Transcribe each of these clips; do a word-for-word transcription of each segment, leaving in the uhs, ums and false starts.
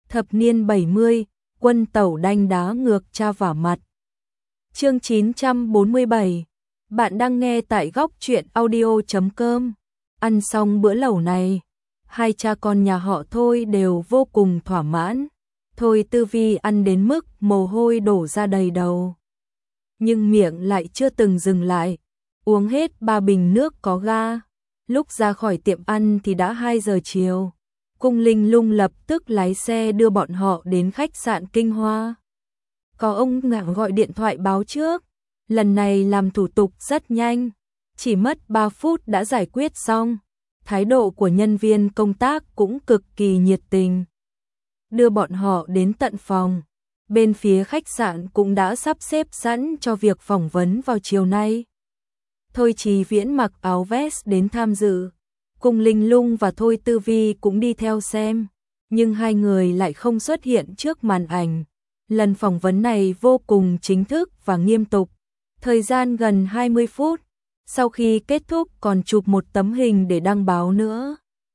Thập niên bảy mươi, quân tẩu đanh đá ngược cha vả mặt. Chương chín trăm bốn mươi bảy. Bạn đang nghe tại góc truyện audio chấm com. Ăn xong bữa lẩu này, hai cha con nhà họ Thôi đều vô cùng thỏa mãn. Thôi Tư Vi ăn đến mức mồ hôi đổ ra đầy đầu. Nhưng miệng lại chưa từng dừng lại, uống hết ba bình nước có ga. Lúc ra khỏi tiệm ăn thì đã hai giờ chiều. Cung Linh Lung lập tức lái xe đưa bọn họ đến khách sạn Kinh Hoa. Có ông ngảng gọi điện thoại báo trước, lần này làm thủ tục rất nhanh, chỉ mất ba phút đã giải quyết xong. Thái độ của nhân viên công tác cũng cực kỳ nhiệt tình. Đưa bọn họ đến tận phòng, bên phía khách sạn cũng đã sắp xếp sẵn cho việc phỏng vấn vào chiều nay. Thôi Chí Viễn mặc áo vest đến tham dự. Cung Linh Lung và Thôi Tư Vi cũng đi theo xem, nhưng hai người lại không xuất hiện trước màn ảnh. Lần phỏng vấn này vô cùng chính thức và nghiêm túc, thời gian gần hai mươi phút, sau khi kết thúc còn chụp một tấm hình để đăng báo nữa.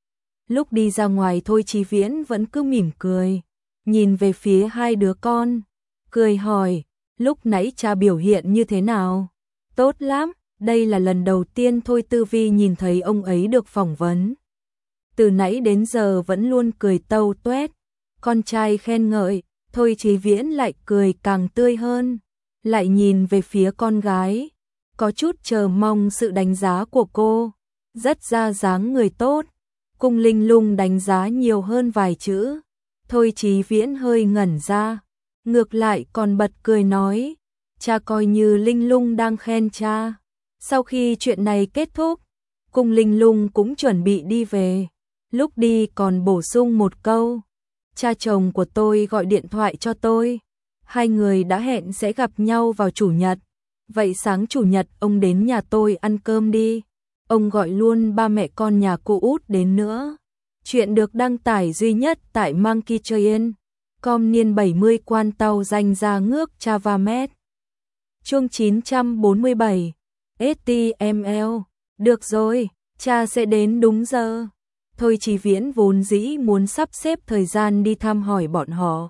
Lúc đi ra ngoài Thôi Chí Viễn vẫn cứ mỉm cười, nhìn về phía hai đứa con, cười hỏi, lúc nãy cha biểu hiện như thế nào? Tốt lắm. Đây là lần đầu tiên Thôi Tư Vi nhìn thấy ông ấy được phỏng vấn. Từ nãy đến giờ vẫn luôn cười tâu tuét. Con trai khen ngợi, Thôi Chí Viễn lại cười càng tươi hơn. Lại nhìn về phía con gái, có chút chờ mong sự đánh giá của cô. Rất ra dáng người tốt. Cung Linh Lung đánh giá nhiều hơn vài chữ. Thôi Chí Viễn hơi ngẩn ra, ngược lại còn bật cười nói, cha coi như Linh Lung đang khen cha. Sau khi chuyện này kết thúc, Cung Linh Lung cũng chuẩn bị đi về. Lúc đi còn bổ sung một câu, cha chồng của tôi gọi điện thoại cho tôi. Hai người đã hẹn sẽ gặp nhau vào chủ nhật. Vậy sáng chủ nhật ông đến nhà tôi ăn cơm đi. Ông gọi luôn ba mẹ con nhà cô út đến nữa. Chuyện được đăng tải duy nhất tại Monkey Train. Com niên bảy mươi quan tàu danh ra ngước Chavamet. Chương chín trăm bốn mươi bảy. ét tê em lờ, được rồi, cha sẽ đến đúng giờ. Thôi Chí Viễn vốn dĩ muốn sắp xếp thời gian đi thăm hỏi bọn họ.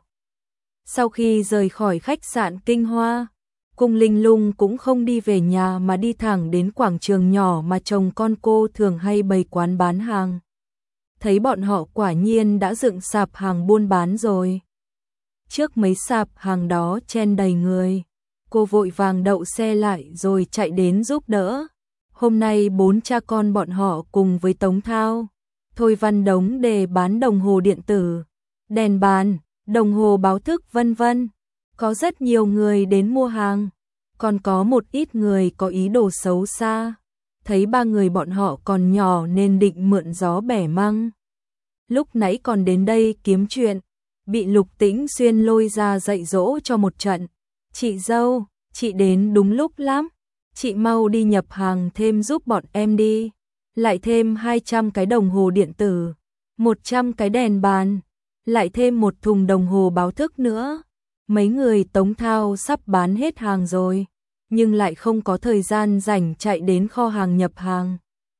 Sau khi rời khỏi khách sạn Kinh Hoa, Cung Linh Lung cũng không đi về nhà mà đi thẳng đến quảng trường nhỏ mà chồng con cô thường hay bày quán bán hàng. Thấy bọn họ quả nhiên đã dựng sạp hàng buôn bán rồi. Trước mấy sạp hàng đó chen đầy người. Cô vội vàng đậu xe lại rồi chạy đến giúp đỡ. Hôm nay bốn cha con bọn họ cùng với Tống Thao, Thôi Văn Đống để bán đồng hồ điện tử, đèn bàn, đồng hồ báo thức vân vân. Có rất nhiều người đến mua hàng, còn có một ít người có ý đồ xấu xa. Thấy ba người bọn họ còn nhỏ nên định mượn gió bẻ măng. Lúc nãy còn đến đây kiếm chuyện, bị Lục Tĩnh Xuyên lôi ra dạy dỗ cho một trận. Chị dâu, chị đến đúng lúc lắm. Chị mau đi nhập hàng thêm giúp bọn em đi. Lại thêm hai trăm cái đồng hồ điện tử, một trăm cái đèn bàn, lại thêm một thùng đồng hồ báo thức nữa. Mấy người Tống Thao sắp bán hết hàng rồi, nhưng lại không có thời gian rảnh chạy đến kho hàng nhập hàng.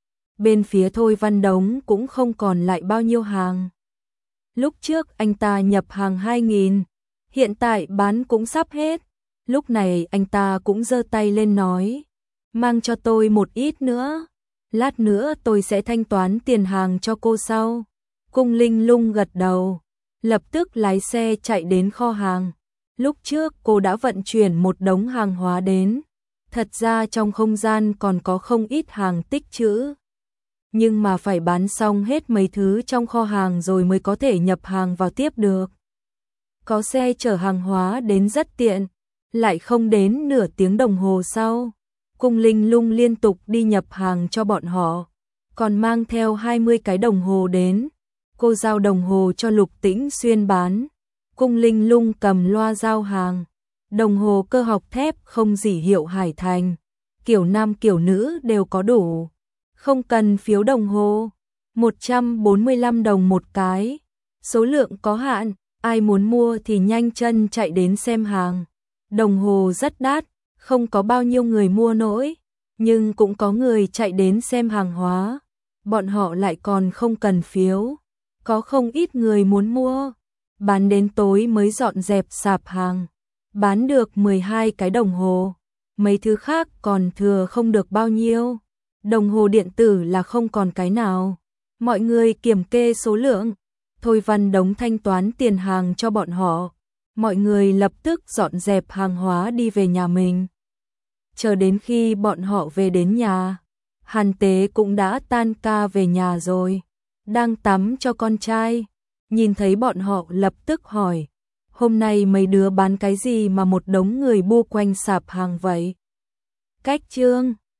Bên phía Thôi Văn Đống cũng không còn lại bao nhiêu hàng. Lúc trước anh ta nhập hàng hai nghìn, hiện tại bán cũng sắp hết. Lúc này anh ta cũng giơ tay lên nói, mang cho tôi một ít nữa, lát nữa tôi sẽ thanh toán tiền hàng cho cô sau. Cung Linh Lung gật đầu, lập tức lái xe chạy đến kho hàng. Lúc trước cô đã vận chuyển một đống hàng hóa đến, thật ra trong không gian còn có không ít hàng tích trữ. Nhưng mà phải bán xong hết mấy thứ trong kho hàng rồi mới có thể nhập hàng vào tiếp được. Có xe chở hàng hóa đến rất tiện. Lại không đến nửa tiếng đồng hồ sau, Cung Linh Lung liên tục đi nhập hàng cho bọn họ, còn mang theo hai mươi cái đồng hồ đến. Cô giao đồng hồ cho Lục Tĩnh Xuyên bán, Cung Linh Lung cầm loa giao hàng. Đồng hồ cơ học thép không rỉ hiệu Hải Thành, kiểu nam kiểu nữ đều có đủ, không cần phiếu đồng hồ, một trăm bốn mươi lăm đồng một cái, số lượng có hạn, ai muốn mua thì nhanh chân chạy đến xem hàng. Đồng hồ rất đắt, không có bao nhiêu người mua nổi, nhưng cũng có người chạy đến xem hàng hóa. Bọn họ lại còn không cần phiếu, có không ít người muốn mua. bán đến tối mới dọn dẹp sạp hàng. Bán được mười hai cái đồng hồ, mấy thứ khác còn thừa không được bao nhiêu. Đồng hồ điện tử là không còn cái nào. Mọi người kiểm kê số lượng. Thôi Văn Đống thanh toán tiền hàng cho bọn họ. Mọi người lập tức dọn dẹp hàng hóa đi về nhà mình. Chờ đến khi bọn họ về đến nhà, Hàn Tế cũng đã tan ca về nhà rồi. Đang tắm cho con trai. Nhìn thấy bọn họ lập tức hỏi. Hôm nay mấy đứa bán cái gì mà một đống người bu quanh sạp hàng vậy? Cách Trương